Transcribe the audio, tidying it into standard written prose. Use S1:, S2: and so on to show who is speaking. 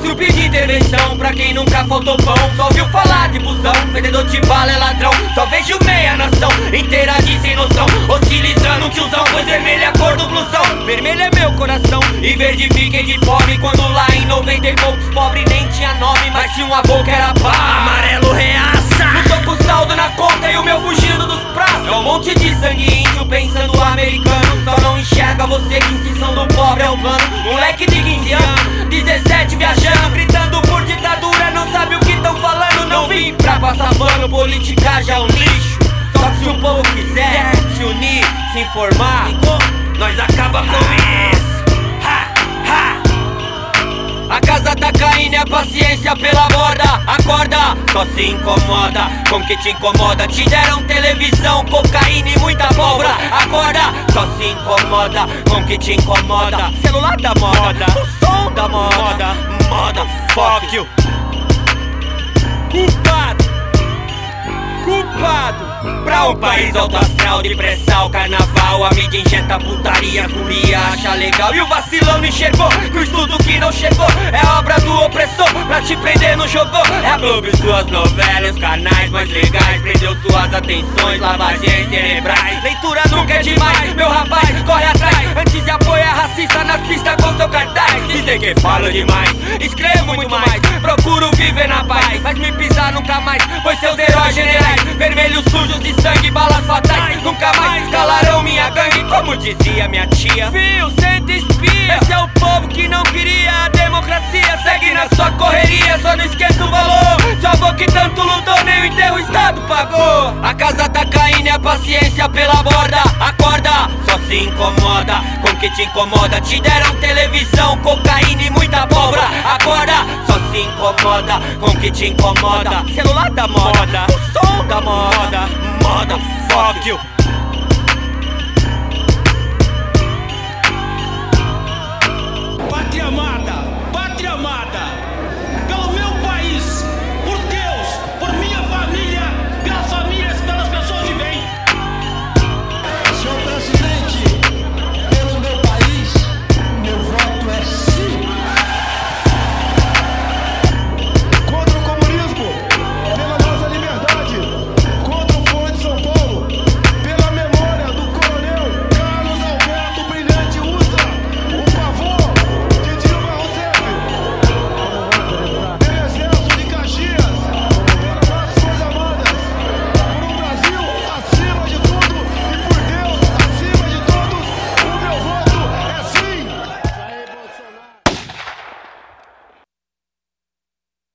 S1: Fácil pedir intervenção pra quem nunca faltou pão. Só ouviu falar de busão, vendedor de bala é ladrão. Só vejo meia nação inteira de sem noção, hostilizando um tiozão, pois vermelho é a cor do blusão. Vermelho é meu coração e verde fiquei de fome. Quando lá em 90 e poucos pobres nem tinha nome, mas tinha um avô que era pá. Amarelo reaça, não tô com saldo na conta e o meu fugindo dos pratos. É um monte de sangue índio pensando americano. Só não enxerga você que inscrição do pobre é o plano. Moleque de 15 anos, 17 viajando, gritando por ditadura, não sabe o que tão falando. Não vim pra passar pano, política já é um lixo. Só que se o povo quiser se unir, se informar, nós acaba com isso. A casa tá caindo e a paciência pela borda. Acorda, só se incomoda com o que te incomoda. Te deram televisão, cocaína e muita pólvora. Acorda, só se incomoda com o que te incomoda. Celular da moda, o som da moda. Moda, fuck you. Culpado. Pra um país alto astral, depressão, carnaval, a mídia injeta putaria, curia, acha legal. E o vacilão não enxergou que o estudo que não chegou é obra do opressor, pra te prender não jogou. É a Globo e suas novelas, os canais mais legais, prendeu suas atenções, lavagens cerebrais. Leitura nunca é demais, meu rapaz, corre atrás, antes de apoiar racista nas pistas com seu cartaz. Dizem que falo demais, escrevo muito mais, procuro viver na paz, mas me pisar nunca mais, pois seus heróis generais, vermelhos sujos de sangue, balas fatais, nunca mais calarão minha gangue. Como dizia minha tia, fio, senta espia. Esse é o povo que não queria a democracia. Segue na sua correria, só não esqueça o valor. Seu avô que tanto lutou, nem o enterro o Estado pagou. A casa tá caindo e a paciência pela borda. Acorda, só se incomoda com o que te incomoda. Te deram televisão, cocaína e muita pólvora. Acorda, só se incomoda com o que te incomoda. Celular da moda, o som da moda. Moda, fuck you.